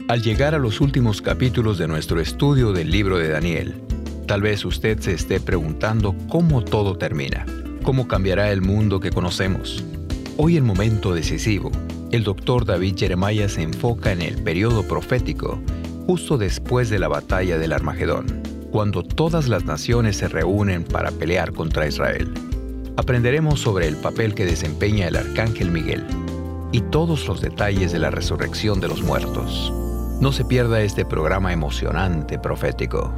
Al llegar a los últimos capítulos de nuestro estudio del libro de Daniel, tal vez usted se esté preguntando cómo todo termina, cómo cambiará el mundo que conocemos. Hoy, en Momento Decisivo, el Dr. David Jeremiah se enfoca en el periodo profético justo después de la batalla del Armagedón, cuando todas las naciones se reúnen para pelear contra Israel. Aprenderemos sobre el papel que desempeña el Arcángel Miguel y todos los detalles de la resurrección de los muertos. No se pierda este programa emocionante profético.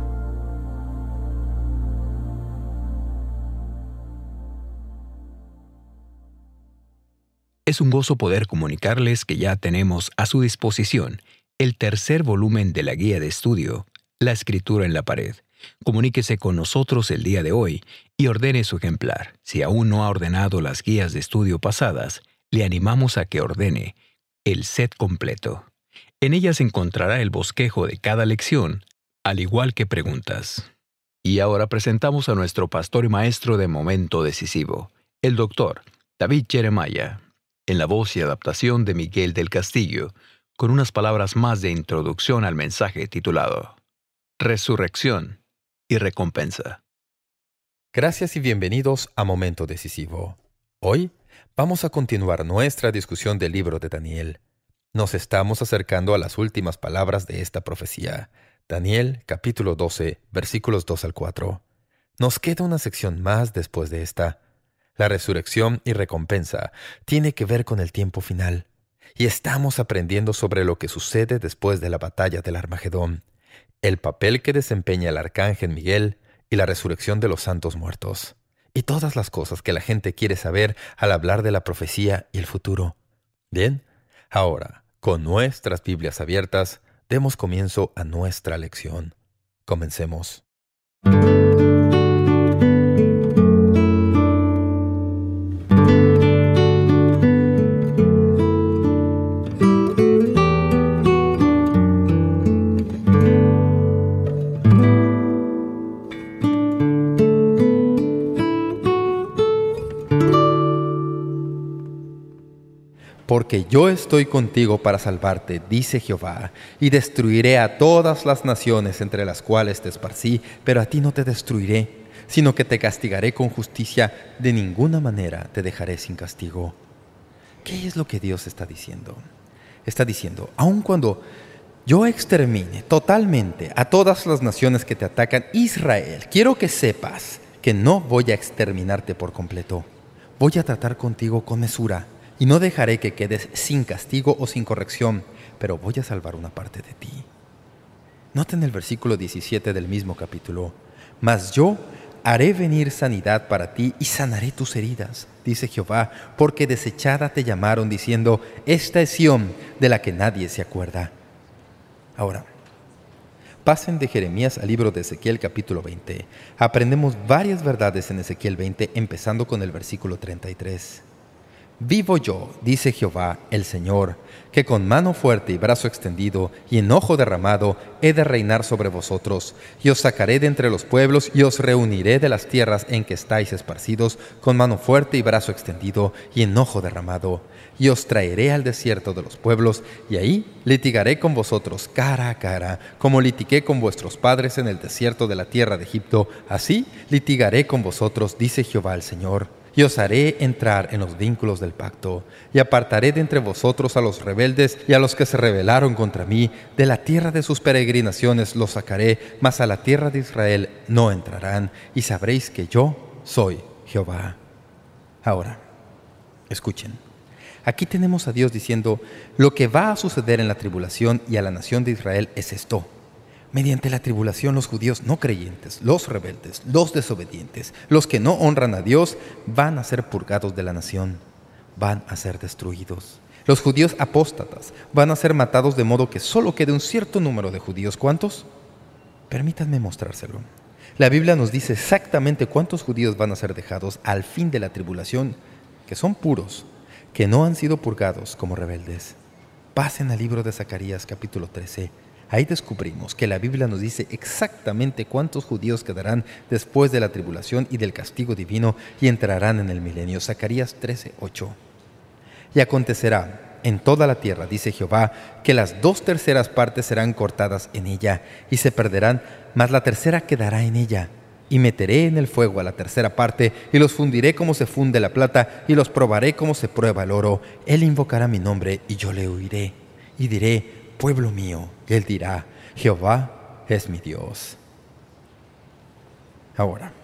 Es un gozo poder comunicarles que ya tenemos a su disposición el tercer volumen de la guía de estudio, La Escritura en la Pared. Comuníquese con nosotros el día de hoy y ordene su ejemplar. Si aún no ha ordenado las guías de estudio pasadas, le animamos a que ordene el set completo. En ellas encontrará el bosquejo de cada lección, al igual que preguntas. Y ahora presentamos a nuestro pastor y maestro de Momento Decisivo, el Dr. David Jeremiah, en la voz y adaptación de Miguel del Castillo, con unas palabras más de introducción al mensaje titulado Resurrección y Recompensa. Gracias y bienvenidos a Momento Decisivo. Hoy vamos a continuar nuestra discusión del libro de Daniel. Nos estamos acercando a las últimas palabras de esta profecía. Daniel, capítulo 12, versículos 2 al 4. Nos queda una sección más después de esta. La resurrección y recompensa tiene que ver con el tiempo final. Y estamos aprendiendo sobre lo que sucede después de la batalla del Armagedón, el papel que desempeña el Arcángel Miguel y la resurrección de los santos muertos, y todas las cosas que la gente quiere saber al hablar de la profecía y el futuro. Bien, ahora, con nuestras Biblias abiertas, demos comienzo a nuestra lección. Comencemos. Porque yo estoy contigo para salvarte, dice Jehová, y destruiré a todas las naciones entre las cuales te esparcí, pero a ti no te destruiré, sino que te castigaré con justicia, de ninguna manera te dejaré sin castigo. ¿Qué es lo que Dios está diciendo? Está diciendo, aun cuando yo extermine totalmente a todas las naciones que te atacan, Israel, quiero que sepas que no voy a exterminarte por completo. Voy a tratar contigo con mesura, y no dejaré que quedes sin castigo o sin corrección, pero voy a salvar una parte de ti. Noten el versículo 17 del mismo capítulo. Mas yo haré venir sanidad para ti y sanaré tus heridas, dice Jehová, porque desechada te llamaron, diciendo, esta es Sión, de la que nadie se acuerda. Ahora, pasen de Jeremías al libro de Ezequiel capítulo 20. Aprendemos varias verdades en Ezequiel 20, empezando con el versículo 33. Vivo yo, dice Jehová el Señor, que con mano fuerte y brazo extendido y enojo derramado he de reinar sobre vosotros, y os sacaré de entre los pueblos y os reuniré de las tierras en que estáis esparcidos con mano fuerte y brazo extendido y enojo derramado, y os traeré al desierto de los pueblos, y ahí litigaré con vosotros cara a cara, como litigué con vuestros padres en el desierto de la tierra de Egipto, así litigaré con vosotros, dice Jehová el Señor. Y os haré entrar en los vínculos del pacto, y apartaré de entre vosotros a los rebeldes y a los que se rebelaron contra mí. De la tierra de sus peregrinaciones los sacaré, mas a la tierra de Israel no entrarán, y sabréis que yo soy Jehová. Ahora, escuchen. Aquí tenemos a Dios diciendo, lo que va a suceder en la tribulación y a la nación de Israel es esto. Mediante la tribulación, los judíos no creyentes, los rebeldes, los desobedientes, los que no honran a Dios, van a ser purgados de la nación, van a ser destruidos. Los judíos apóstatas van a ser matados de modo que solo quede un cierto número de judíos. ¿Cuántos? Permítanme mostrárselo. La Biblia nos dice exactamente cuántos judíos van a ser dejados al fin de la tribulación, que son puros, que no han sido purgados como rebeldes. Pasen al libro de Zacarías capítulo 13. Ahí descubrimos que la Biblia nos dice exactamente cuántos judíos quedarán después de la tribulación y del castigo divino y entrarán en el milenio. Zacarías 13:8. Y acontecerá en toda la tierra, dice Jehová, que las 2/3 partes serán cortadas en ella, y se perderán, mas la tercera quedará en ella. Y meteré en el fuego a la 3/3 parte, y los fundiré como se funde la plata, y los probaré como se prueba el oro. Él invocará mi nombre, y yo le oiré. Y diré, pueblo mío. Y él dirá, Jehová es mi Dios. Ahora,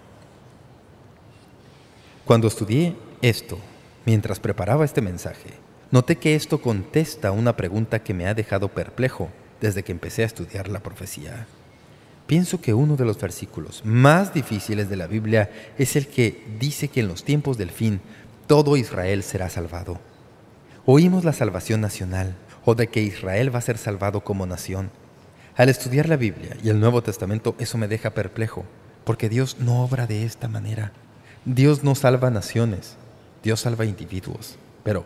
cuando estudié esto, mientras preparaba este mensaje, noté que esto contesta una pregunta que me ha dejado perplejo desde que empecé a estudiar la profecía. Pienso que uno de los versículos más difíciles de la Biblia es el que dice que en los tiempos del fin todo Israel será salvado. Oímos la salvación nacional o de que Israel va a ser salvado como nación. Al estudiar la Biblia y el Nuevo Testamento, eso me deja perplejo, porque Dios no obra de esta manera. Dios no salva naciones, Dios salva individuos. Pero,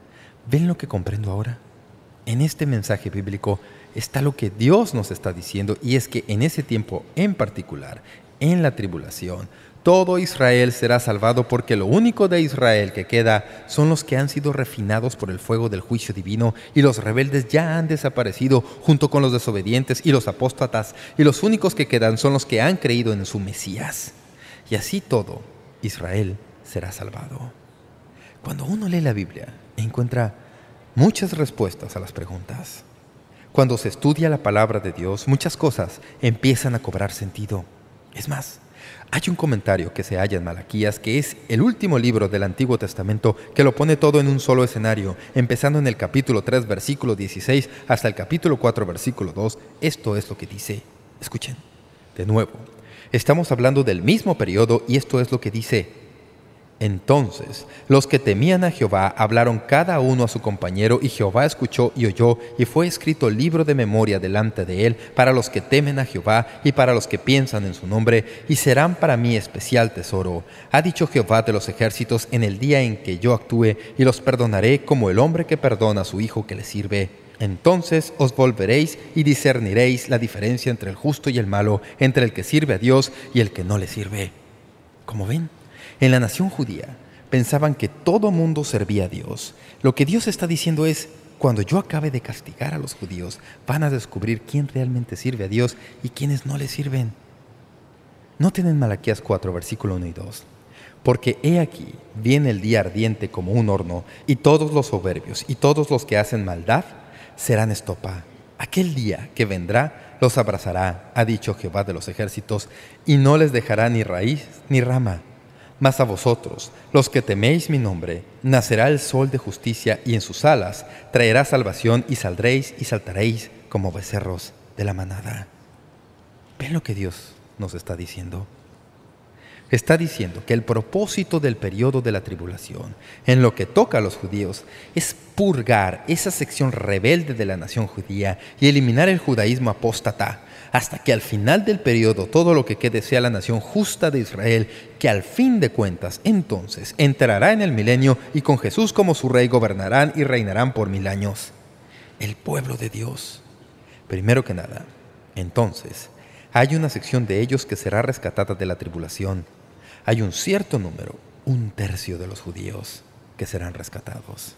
¿ven lo que comprendo ahora? En este mensaje bíblico está lo que Dios nos está diciendo, y es que en ese tiempo en particular, en la tribulación, todo Israel será salvado, porque lo único de Israel que queda son los que han sido refinados por el fuego del juicio divino, y los rebeldes ya han desaparecido junto con los desobedientes y los apóstatas, y los únicos que quedan son los que han creído en su Mesías. Y así todo Israel será salvado. Cuando uno lee la Biblia, encuentra muchas respuestas a las preguntas. Cuando se estudia la palabra de Dios, muchas cosas empiezan a cobrar sentido. Es más, hay un comentario que se halla en Malaquías, que es el último libro del Antiguo Testamento, que lo pone todo en un solo escenario, empezando en el capítulo 3, versículo 16, hasta el capítulo 4, versículo 2. Esto es lo que dice. Escuchen, de nuevo. Estamos hablando del mismo periodo, y esto es lo que dice. Entonces los que temían a Jehová hablaron cada uno a su compañero, y Jehová escuchó y oyó, y fue escrito libro de memoria delante de él para los que temen a Jehová y para los que piensan en su nombre, y serán para mí especial tesoro. Ha dicho Jehová de los ejércitos, en el día en que yo actúe, y los perdonaré como el hombre que perdona a su hijo que le sirve. Entonces os volveréis y discerniréis la diferencia entre el justo y el malo, entre el que sirve a Dios y el que no le sirve. Como ven, en la nación judía pensaban que todo mundo servía a Dios. Lo que Dios está diciendo es, cuando yo acabe de castigar a los judíos, van a descubrir quién realmente sirve a Dios y quiénes no le sirven. Noten en Malaquías 4, versículo 1 y 2. Porque he aquí, viene el día ardiente como un horno, y todos los soberbios y todos los que hacen maldad serán estopa. Aquel día que vendrá los abrazará, ha dicho Jehová de los ejércitos, y no les dejará ni raíz ni rama. Mas a vosotros, los que teméis mi nombre, nacerá el sol de justicia, y en sus alas traerá salvación, y saldréis y saltaréis como becerros de la manada. ¿Ven lo que Dios nos está diciendo? Está diciendo que el propósito del periodo de la tribulación, en lo que toca a los judíos, es purgar esa sección rebelde de la nación judía y eliminar el judaísmo apóstata, hasta que al final del periodo todo lo que quede sea la nación justa de Israel, que al fin de cuentas entonces entrará en el milenio, y con Jesús como su rey gobernarán y reinarán por 1000 años. El pueblo de Dios. Primero que nada, entonces, hay una sección de ellos que será rescatada de la tribulación. Hay un cierto número, 1/3 de los judíos, que serán rescatados.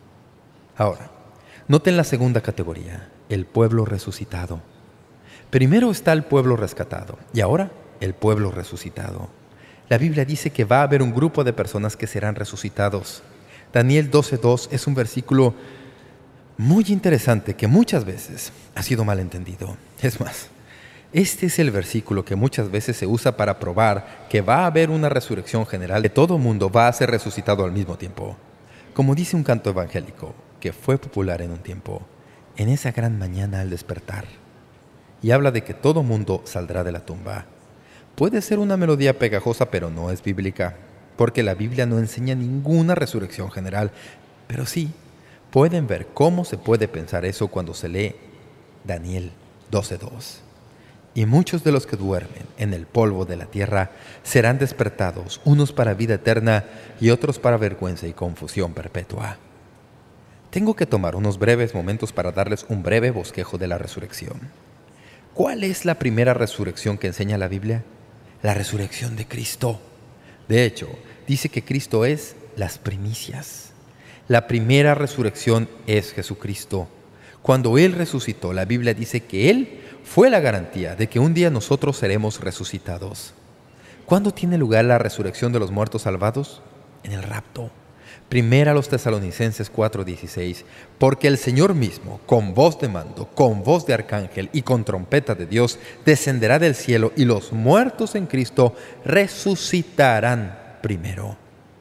Ahora, noten la segunda categoría, el pueblo resucitado. Primero está el pueblo rescatado, y ahora el pueblo resucitado. La Biblia dice que va a haber un grupo de personas que serán resucitados. Daniel 12:2 es un versículo muy interesante que muchas veces ha sido malentendido. Es más, este es el versículo que muchas veces se usa para probar que va a haber una resurrección general, que todo mundo va a ser resucitado al mismo tiempo. Como dice un canto evangélico que fue popular en un tiempo, en esa gran mañana al despertar. Y habla de que todo mundo saldrá de la tumba. Puede ser una melodía pegajosa, pero no es bíblica, porque la Biblia no enseña ninguna resurrección general. Pero sí, pueden ver cómo se puede pensar eso cuando se lee Daniel 12:2. Y muchos de los que duermen en el polvo de la tierra serán despertados, unos para vida eterna y otros para vergüenza y confusión perpetua. Tengo que tomar unos breves momentos para darles un breve bosquejo de la resurrección. ¿Cuál es la primera resurrección que enseña la Biblia? La resurrección de Cristo. De hecho, dice que Cristo es las primicias. La primera resurrección es Jesucristo. Cuando Él resucitó, la Biblia dice que Él fue la garantía de que un día nosotros seremos resucitados. ¿Cuándo tiene lugar la resurrección de los muertos salvados? En el rapto. Primera a los Tesalonicenses 4:16. Porque el Señor mismo, con voz de mando, con voz de arcángel y con trompeta de Dios, descenderá del cielo y los muertos en Cristo resucitarán primero.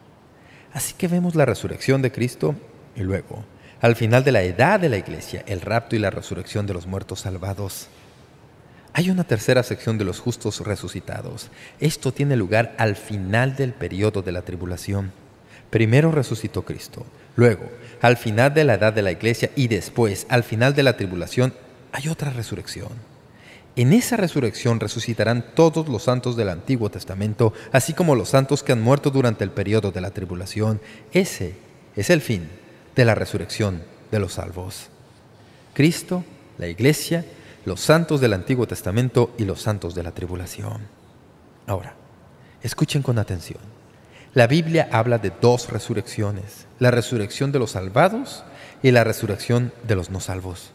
Así que vemos la resurrección de Cristo y luego, al final de la edad de la iglesia, el rapto y la resurrección de los muertos salvados. Hay una tercera sección de los justos resucitados. Esto tiene lugar al final del periodo de la tribulación. Primero resucitó Cristo, luego, al final de la edad de la iglesia y después, al final de la tribulación, hay otra resurrección. En esa resurrección resucitarán todos los santos del Antiguo Testamento, así como los santos que han muerto durante el periodo de la tribulación. Ese es el fin de la resurrección de los salvos. Cristo, la iglesia, los santos del Antiguo Testamento y los santos de la tribulación. Ahora, escuchen con atención. La Biblia habla de dos resurrecciones, la resurrección de los salvados y la resurrección de los no salvos.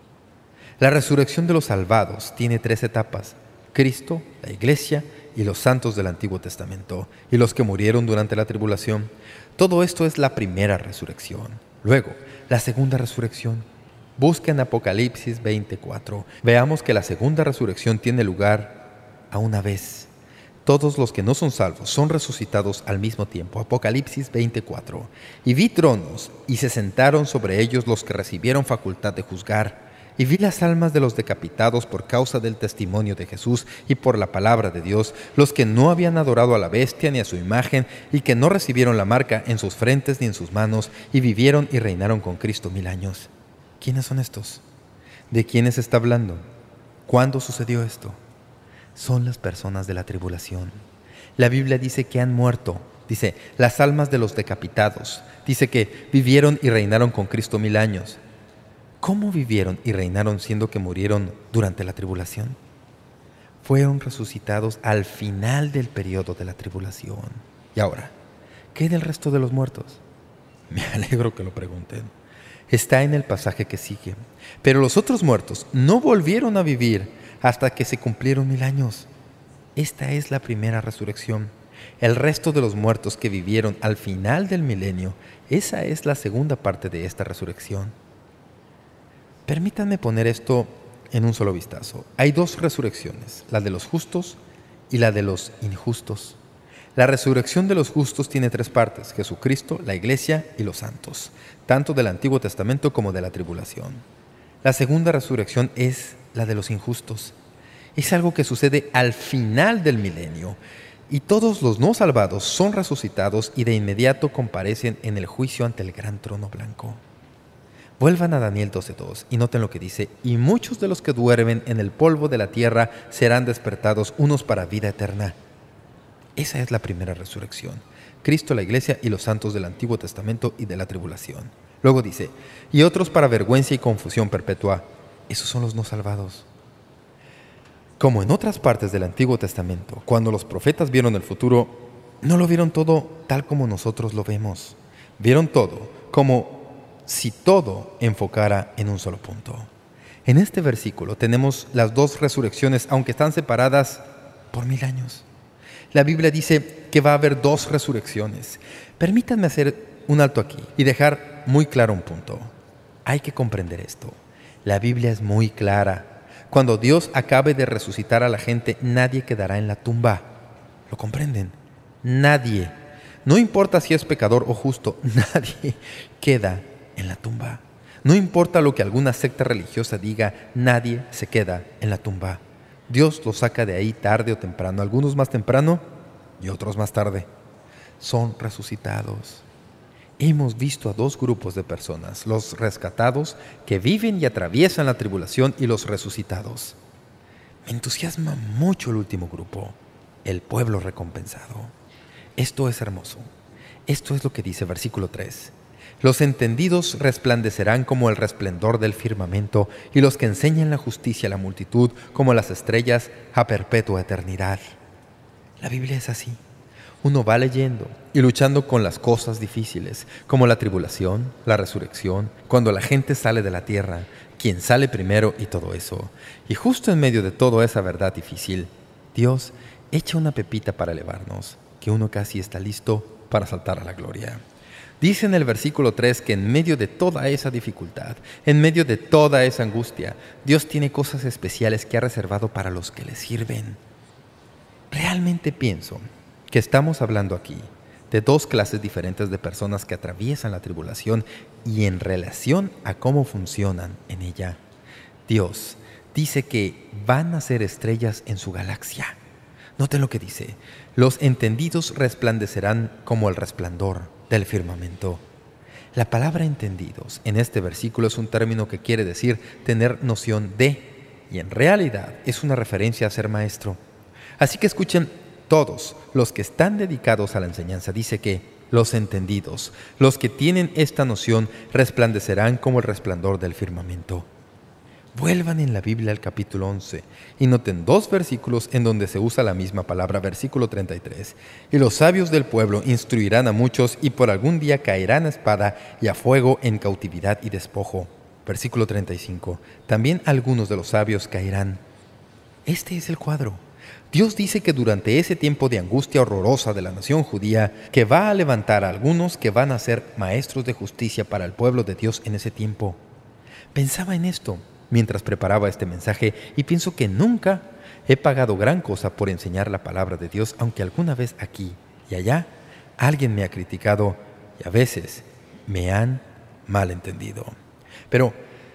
La resurrección de los salvados tiene tres etapas: Cristo, la iglesia y los santos del Antiguo Testamento, y los que murieron durante la tribulación. Todo esto es la primera resurrección. Luego, la segunda resurrección. Busca en Apocalipsis 24. Veamos que la segunda resurrección tiene lugar a una vez. Todos los que no son salvos son resucitados al mismo tiempo. Apocalipsis 24. Y vi tronos, y se sentaron sobre ellos los que recibieron facultad de juzgar. Y vi las almas de los decapitados por causa del testimonio de Jesús y por la palabra de Dios, los que no habían adorado a la bestia ni a su imagen, y que no recibieron la marca en sus frentes ni en sus manos, y vivieron y reinaron con Cristo 1000 años. ¿Quiénes son estos? ¿De quiénes está hablando? ¿Cuándo sucedió esto? Son las personas de la tribulación. La Biblia dice que han muerto. Dice, las almas de los decapitados. Dice que vivieron y reinaron con Cristo 1000 años. ¿Cómo vivieron y reinaron siendo que murieron durante la tribulación? Fueron resucitados al final del periodo de la tribulación. Y ahora, ¿qué del resto de los muertos? Me alegro que lo pregunten. Está en el pasaje que sigue. Pero los otros muertos no volvieron a vivir hasta que se cumplieron 1000 años. Esta es la primera resurrección. El resto de los muertos que vivieron al final del milenio, esa es la segunda parte de esta resurrección. Permítanme poner esto en un solo vistazo. Hay dos resurrecciones, la de los justos y la de los injustos. La resurrección de los justos tiene tres partes: Jesucristo, la iglesia y los santos, tanto del Antiguo Testamento como de la tribulación. La segunda resurrección es la de los injustos. Es algo que sucede al final del milenio, y todos los no salvados son resucitados y de inmediato comparecen en el juicio ante el gran trono blanco. Vuelvan a Daniel 12:2 y noten lo que dice: y muchos de los que duermen en el polvo de la tierra serán despertados, unos para vida eterna. Esa es la primera resurrección: Cristo, la iglesia y los santos del Antiguo Testamento y de la tribulación. Luego dice, y otros para vergüenza y confusión perpetua. Esos son los no salvados. Como en otras partes del Antiguo Testamento, cuando los profetas vieron el futuro, no lo vieron todo tal como nosotros lo vemos. Vieron todo como si todo enfocara en un solo punto. En este versículo tenemos las dos resurrecciones, aunque están separadas por 1000 años. La Biblia dice que va a haber dos resurrecciones. Permítanme hacer un alto aquí y dejar muy claro un punto. Hay que comprender esto. La Biblia es muy clara. Cuando Dios acabe de resucitar a la gente, nadie quedará en la tumba. ¿Lo comprenden? Nadie. No importa si es pecador o justo, nadie queda en la tumba. No importa lo que alguna secta religiosa diga, nadie se queda en la tumba. Dios los saca de ahí tarde o temprano, algunos más temprano y otros más tarde. Son resucitados. Hemos visto a dos grupos de personas: los rescatados que viven y atraviesan la tribulación y los resucitados. Me entusiasma mucho el último grupo, el pueblo recompensado. Esto es hermoso. Esto es lo que dice versículo 3. Los entendidos resplandecerán como el resplendor del firmamento, y los que enseñan la justicia a la multitud como las estrellas a perpetua eternidad. La Biblia es así. uno va leyendo y luchando con las cosas difíciles, como la tribulación, la resurrección, cuando la gente sale de la tierra, quién sale primero y todo eso. Y justo en medio de toda esa verdad difícil, Dios echa una pepita para elevarnos, que uno casi está listo para saltar a la gloria. Dice en el versículo 3 que en medio de toda esa dificultad, en medio de toda esa angustia, Dios tiene cosas especiales que ha reservado para los que le sirven. Realmente pienso que estamos hablando aquí de dos clases diferentes de personas que atraviesan la tribulación y en relación a cómo funcionan en ella. Dios dice que van a ser estrellas en su galaxia. Noten lo que dice: los entendidos resplandecerán como el resplandor del firmamento. La palabra entendidos en este versículo es un término que quiere decir tener noción de, y en realidad es una referencia a ser maestro. Así que escuchen, todos los que están dedicados a la enseñanza, dice que los entendidos, los que tienen esta noción, resplandecerán como el resplandor del firmamento. Vuelvan en la Biblia al capítulo 11 y noten dos versículos en donde se usa la misma palabra. Versículo 33. Y los sabios del pueblo instruirán a muchos y por algún día caerán a espada y a fuego en cautividad y despojo. Versículo 35. También algunos de los sabios caerán. Este es el cuadro. Dios dice que durante ese tiempo de angustia horrorosa de la nación judía, que va a levantar a algunos que van a ser maestros de justicia para el pueblo de Dios en ese tiempo. Pensaba en esto mientras preparaba este mensaje y pienso que nunca he pagado gran cosa por enseñar la palabra de Dios, aunque alguna vez aquí y allá alguien me ha criticado y a veces me han malentendido. Pero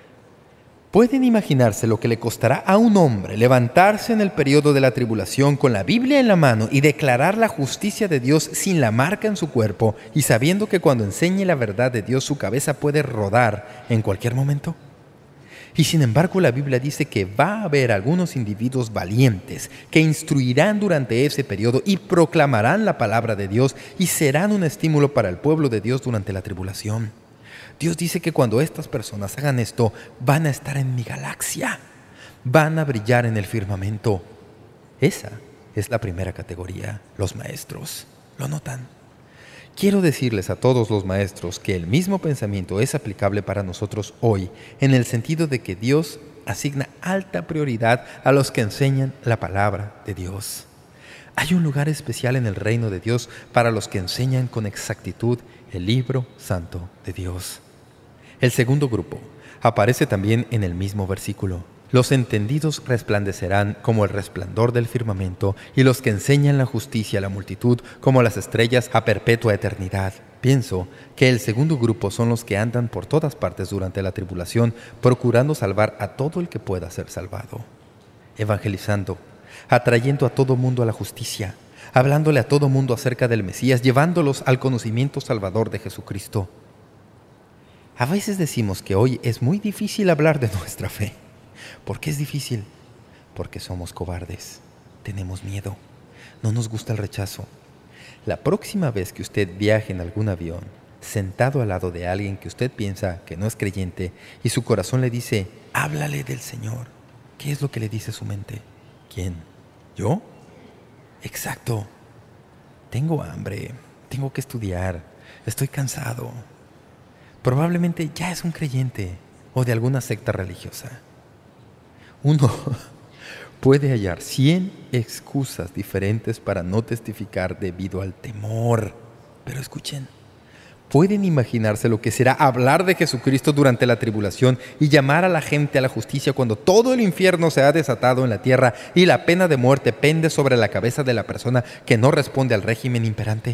¿pueden imaginarse lo que le costará a un hombre levantarse en el periodo de la tribulación con la Biblia en la mano y declarar la justicia de Dios sin la marca en su cuerpo y sabiendo que cuando enseñe la verdad de Dios su cabeza puede rodar en cualquier momento? Y sin embargo la Biblia dice que va a haber algunos individuos valientes que instruirán durante ese periodo y proclamarán la palabra de Dios y serán un estímulo para el pueblo de Dios durante la tribulación. Dios dice que cuando estas personas hagan esto, van a estar en mi galaxia, van a brillar en el firmamento. Esa es la primera categoría, los maestros. ¿Lo notan? Quiero decirles a todos los maestros que el mismo pensamiento es aplicable para nosotros hoy, en el sentido de que Dios asigna alta prioridad a los que enseñan la palabra de Dios. Hay un lugar especial en el reino de Dios para los que enseñan con exactitud el libro santo de Dios. El segundo grupo aparece también en el mismo versículo. Los entendidos resplandecerán como el resplandor del firmamento y los que enseñan la justicia a la multitud como las estrellas a perpetua eternidad. Pienso que el segundo grupo son los que andan por todas partes durante la tribulación procurando salvar a todo el que pueda ser salvado, evangelizando, atrayendo a todo mundo a la justicia, hablándole a todo mundo acerca del Mesías, llevándolos al conocimiento salvador de Jesucristo. A veces decimos que hoy es muy difícil hablar de nuestra fe. ¿Por qué es difícil? Porque somos cobardes, tenemos miedo, no nos gusta el rechazo. La próxima vez que usted viaje en algún avión, sentado al lado de alguien que usted piensa que no es creyente y su corazón le dice, háblale del Señor, ¿qué es lo que le dice su mente? ¿Quién? ¿Yo? Exacto. Tengo hambre, tengo que estudiar, estoy cansado. Probablemente ya es un creyente o de alguna secta religiosa. Uno puede hallar 100 excusas diferentes para no testificar debido al temor. Pero escuchen, ¿pueden imaginarse lo que será hablar de Jesucristo durante la tribulación y llamar a la gente a la justicia cuando todo el infierno se ha desatado en la tierra y la pena de muerte pende sobre la cabeza de la persona que no responde al régimen imperante?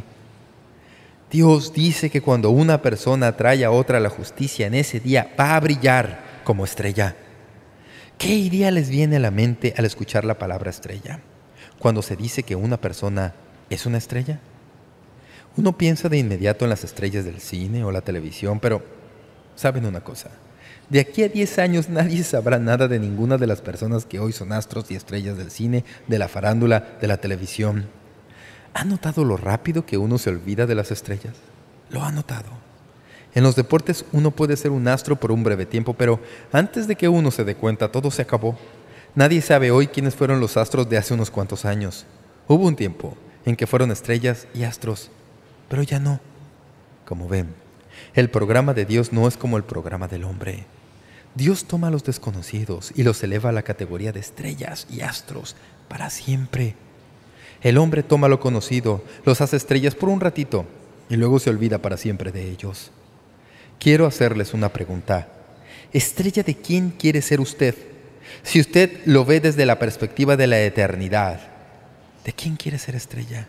Dios dice que cuando una persona trae a otra a la justicia en ese día va a brillar como estrella. ¿Qué idea les viene a la mente al escuchar la palabra estrella? Cuando se dice que una persona es una estrella, uno piensa de inmediato en las estrellas del cine o la televisión, pero ¿saben una cosa? De aquí a 10 años nadie sabrá nada de ninguna de las personas que hoy son astros y estrellas del cine, de la farándula, de la televisión. ¿Ha notado lo rápido que uno se olvida de las estrellas? ¿Lo ha notado? En los deportes uno puede ser un astro por un breve tiempo, pero antes de que uno se dé cuenta, todo se acabó. Nadie sabe hoy quiénes fueron los astros de hace unos cuantos años. Hubo un tiempo en que fueron estrellas y astros, pero ya no. Como ven, el programa de Dios no es como el programa del hombre. Dios toma a los desconocidos y los eleva a la categoría de estrellas y astros para siempre. El hombre toma lo conocido, los hace estrellas por un ratito y luego se olvida para siempre de ellos. Quiero hacerles una pregunta. ¿Estrella de quién quiere ser usted? Si usted lo ve desde la perspectiva de la eternidad, ¿de quién quiere ser estrella?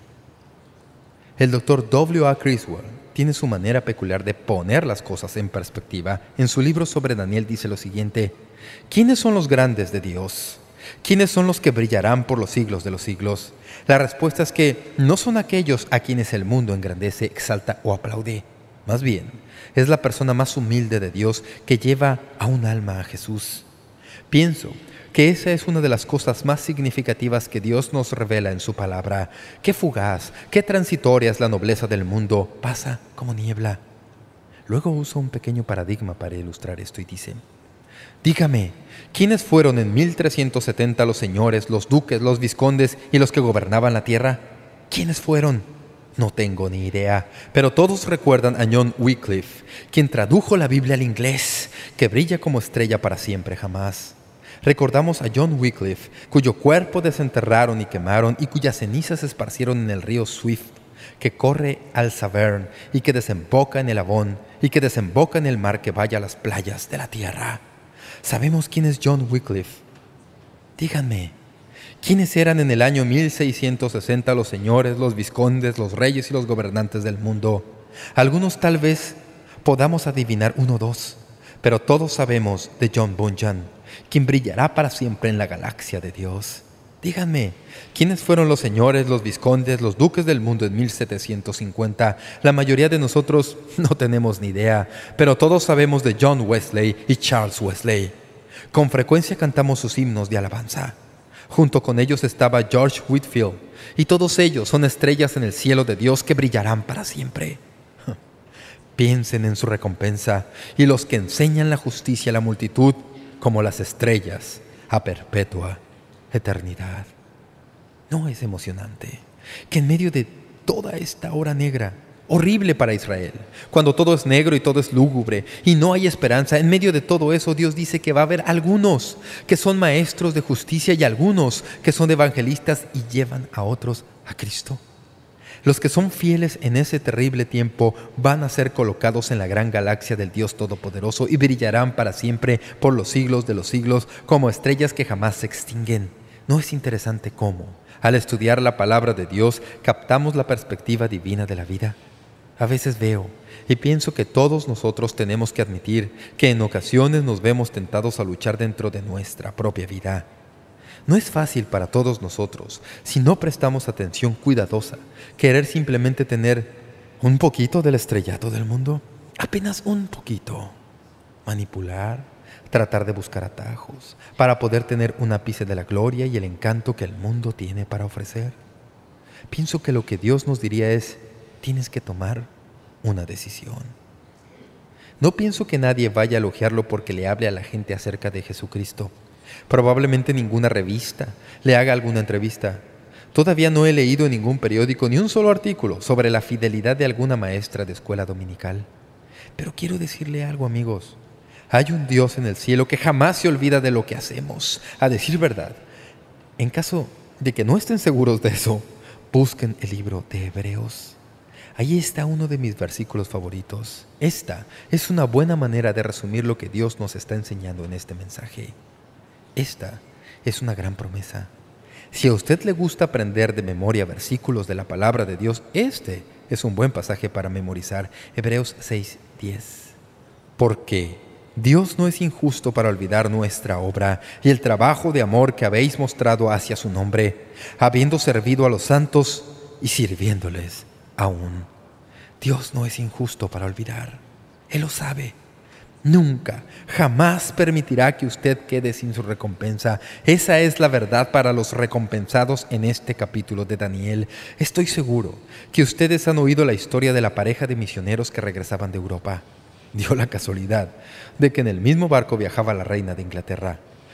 El Dr. W. A. Criswell tiene su manera peculiar de poner las cosas en perspectiva. En su libro sobre Daniel dice lo siguiente: ¿quiénes son los grandes de Dios? ¿Quiénes son los que brillarán por los siglos de los siglos? La respuesta es que no son aquellos a quienes el mundo engrandece, exalta o aplaude. Más bien, es la persona más humilde de Dios que lleva a un alma a Jesús. Pienso que esa es una de las cosas más significativas que Dios nos revela en su palabra. Qué fugaz, qué transitoria es la nobleza del mundo, pasa como niebla. Luego usa un pequeño paradigma para ilustrar esto y dice: dígame, ¿quiénes fueron en 1370 los señores, los duques, los vizcondes y los que gobernaban la tierra? ¿Quiénes fueron? No tengo ni idea, pero todos recuerdan a John Wycliffe, quien tradujo la Biblia al inglés, que brilla como estrella para siempre jamás. Recordamos a John Wycliffe, cuyo cuerpo desenterraron y quemaron y cuyas cenizas se esparcieron en el río Swift, que corre al Severn y que desemboca en el Avon y que desemboca en el mar que vaya a las playas de la tierra. ¿Sabemos quién es John Wycliffe? Díganme, ¿quiénes eran en el año 1660 los señores, los vizcondes, los reyes y los gobernantes del mundo? Algunos tal vez podamos adivinar uno o dos, pero todos sabemos de John Bunyan, quien brillará para siempre en la galaxia de Dios. Díganme, ¿quiénes fueron los señores, los vizcondes, los duques del mundo en 1750? La mayoría de nosotros no tenemos ni idea, pero todos sabemos de John Wesley y Charles Wesley. Con frecuencia cantamos sus himnos de alabanza. Junto con ellos estaba George Whitefield, y todos ellos son estrellas en el cielo de Dios que brillarán para siempre. Piensen en su recompensa y los que enseñan la justicia a la multitud como las estrellas a perpetua eternidad. ¿No es emocionante que en medio de toda esta hora negra, horrible para Israel, cuando todo es negro y todo es lúgubre y no hay esperanza, en medio de todo eso Dios dice que va a haber algunos que son maestros de justicia y algunos que son evangelistas y llevan a otros a Cristo? Los que son fieles en ese terrible tiempo van a ser colocados en la gran galaxia del Dios Todopoderoso y brillarán para siempre por los siglos de los siglos como estrellas que jamás se extinguen. ¿No es interesante cómo, al estudiar la palabra de Dios, captamos la perspectiva divina de la vida? A veces veo y pienso que todos nosotros tenemos que admitir que en ocasiones nos vemos tentados a luchar dentro de nuestra propia vida. No es fácil para todos nosotros, si no prestamos atención cuidadosa, querer simplemente tener un poquito del estrellato del mundo, apenas un poquito. Manipular, tratar de buscar atajos, para poder tener un ápice de la gloria y el encanto que el mundo tiene para ofrecer. Pienso que lo que Dios nos diría es: tienes que tomar una decisión. No pienso que nadie vaya a elogiarlo porque le hable a la gente acerca de Jesucristo. Probablemente ninguna revista le haga alguna entrevista. Todavía no he leído en ningún periódico ni un solo artículo sobre la fidelidad de alguna maestra de escuela dominical. Pero quiero decirle algo, amigos. Hay un Dios en el cielo que jamás se olvida de lo que hacemos. A decir verdad, en caso de que no estén seguros de eso, busquen el libro de Hebreos. Ahí está uno de mis versículos favoritos. Esta es una buena manera de resumir lo que Dios nos está enseñando en este mensaje. Esta es una gran promesa. Si a usted le gusta aprender de memoria versículos de la palabra de Dios, este es un buen pasaje para memorizar. Hebreos 6:10. Porque Dios no es injusto para olvidar nuestra obra y el trabajo de amor que habéis mostrado hacia su nombre, habiendo servido a los santos y sirviéndoles aún. Dios no es injusto para olvidar. Él lo sabe. Nunca, jamás permitirá que usted quede sin su recompensa. Esa es la verdad para los recompensados en este capítulo de Daniel. Estoy seguro que ustedes han oído la historia de la pareja de misioneros que regresaban de Europa. Dio la casualidad de que en el mismo barco viajaba la reina de Inglaterra.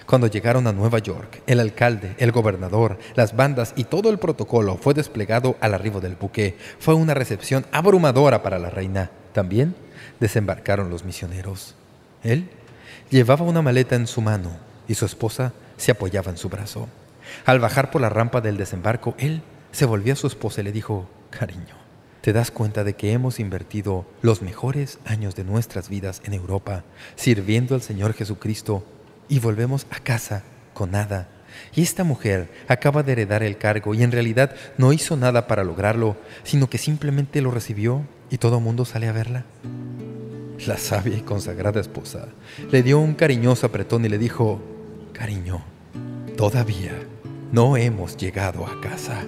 Cuando llegaron a Nueva York, el alcalde, el gobernador, las bandas y todo el protocolo fue desplegado al arribo del buque. Fue una recepción abrumadora para la reina. También desembarcaron los misioneros. Él llevaba una maleta en su mano y su esposa se apoyaba en su brazo. Al bajar por la rampa del desembarco, él se volvió a su esposa y le dijo: «Cariño, ¿te das cuenta de que hemos invertido los mejores años de nuestras vidas en Europa, sirviendo al Señor Jesucristo, y volvemos a casa con nada? Y esta mujer acaba de heredar el cargo y en realidad no hizo nada para lograrlo, sino que simplemente lo recibió y todo el mundo sale a verla». La sabia y consagrada esposa le dio un cariñoso apretón y le dijo: «Cariño, todavía no hemos llegado a casa».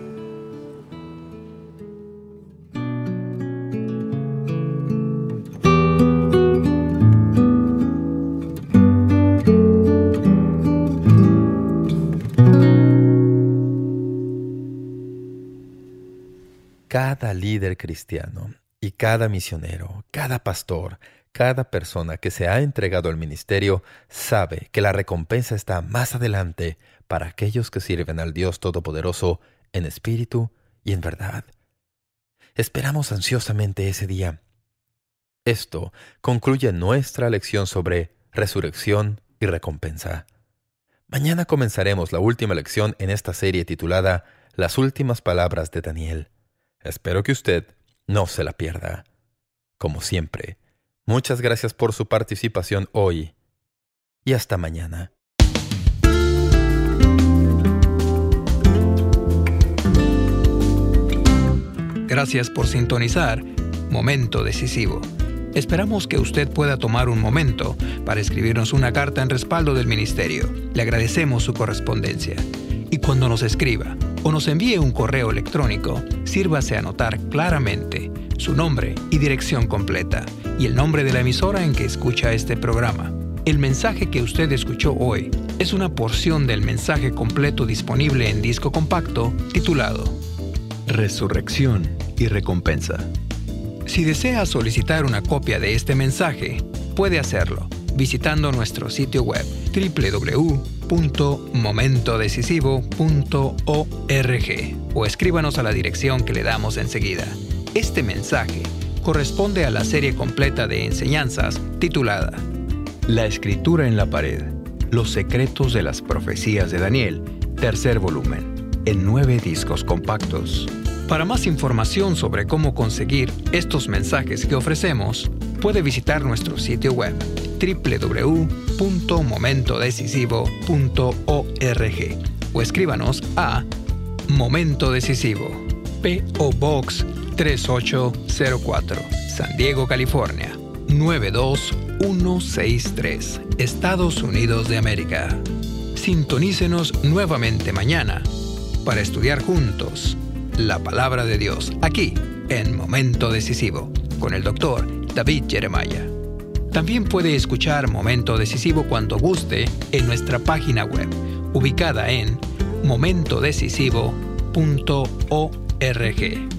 Cada líder cristiano y cada misionero, cada pastor, cada persona que se ha entregado al ministerio sabe que la recompensa está más adelante para aquellos que sirven al Dios Todopoderoso en espíritu y en verdad. Esperamos ansiosamente ese día. Esto concluye nuestra lección sobre resurrección y recompensa. Mañana comenzaremos la última lección en esta serie titulada Las últimas palabras de Daniel. Espero que usted no se la pierda. Como siempre, muchas gracias por su participación hoy y hasta mañana. Gracias por sintonizar Momento Decisivo. Esperamos que usted pueda tomar un momento para escribirnos una carta en respaldo del ministerio. Le agradecemos su correspondencia. Y cuando nos escriba o nos envíe un correo electrónico, sírvase a anotar claramente su nombre y dirección completa y el nombre de la emisora en que escucha este programa. El mensaje que usted escuchó hoy es una porción del mensaje completo disponible en disco compacto titulado Resurrección y Recompensa. Si desea solicitar una copia de este mensaje, puede hacerlo visitando nuestro sitio web www.momentodecisivo.org o escríbanos a la dirección que le damos enseguida. Este mensaje corresponde a la serie completa de enseñanzas titulada La Escritura en la Pared, los secretos de las profecías de Daniel, tercer volumen, en 9 discos compactos. Para más información sobre cómo conseguir estos mensajes que ofrecemos, puede visitar nuestro sitio web www.momentodecisivo.org o escríbanos a Momento Decisivo, P.O. Box 3804, San Diego, California 92163, Estados Unidos de América. Sintonícenos nuevamente mañana para estudiar juntos la Palabra de Dios aquí en Momento Decisivo con el Dr. David Jeremiah. También puede escuchar Momento Decisivo cuando guste en nuestra página web ubicada en momentodecisivo.org.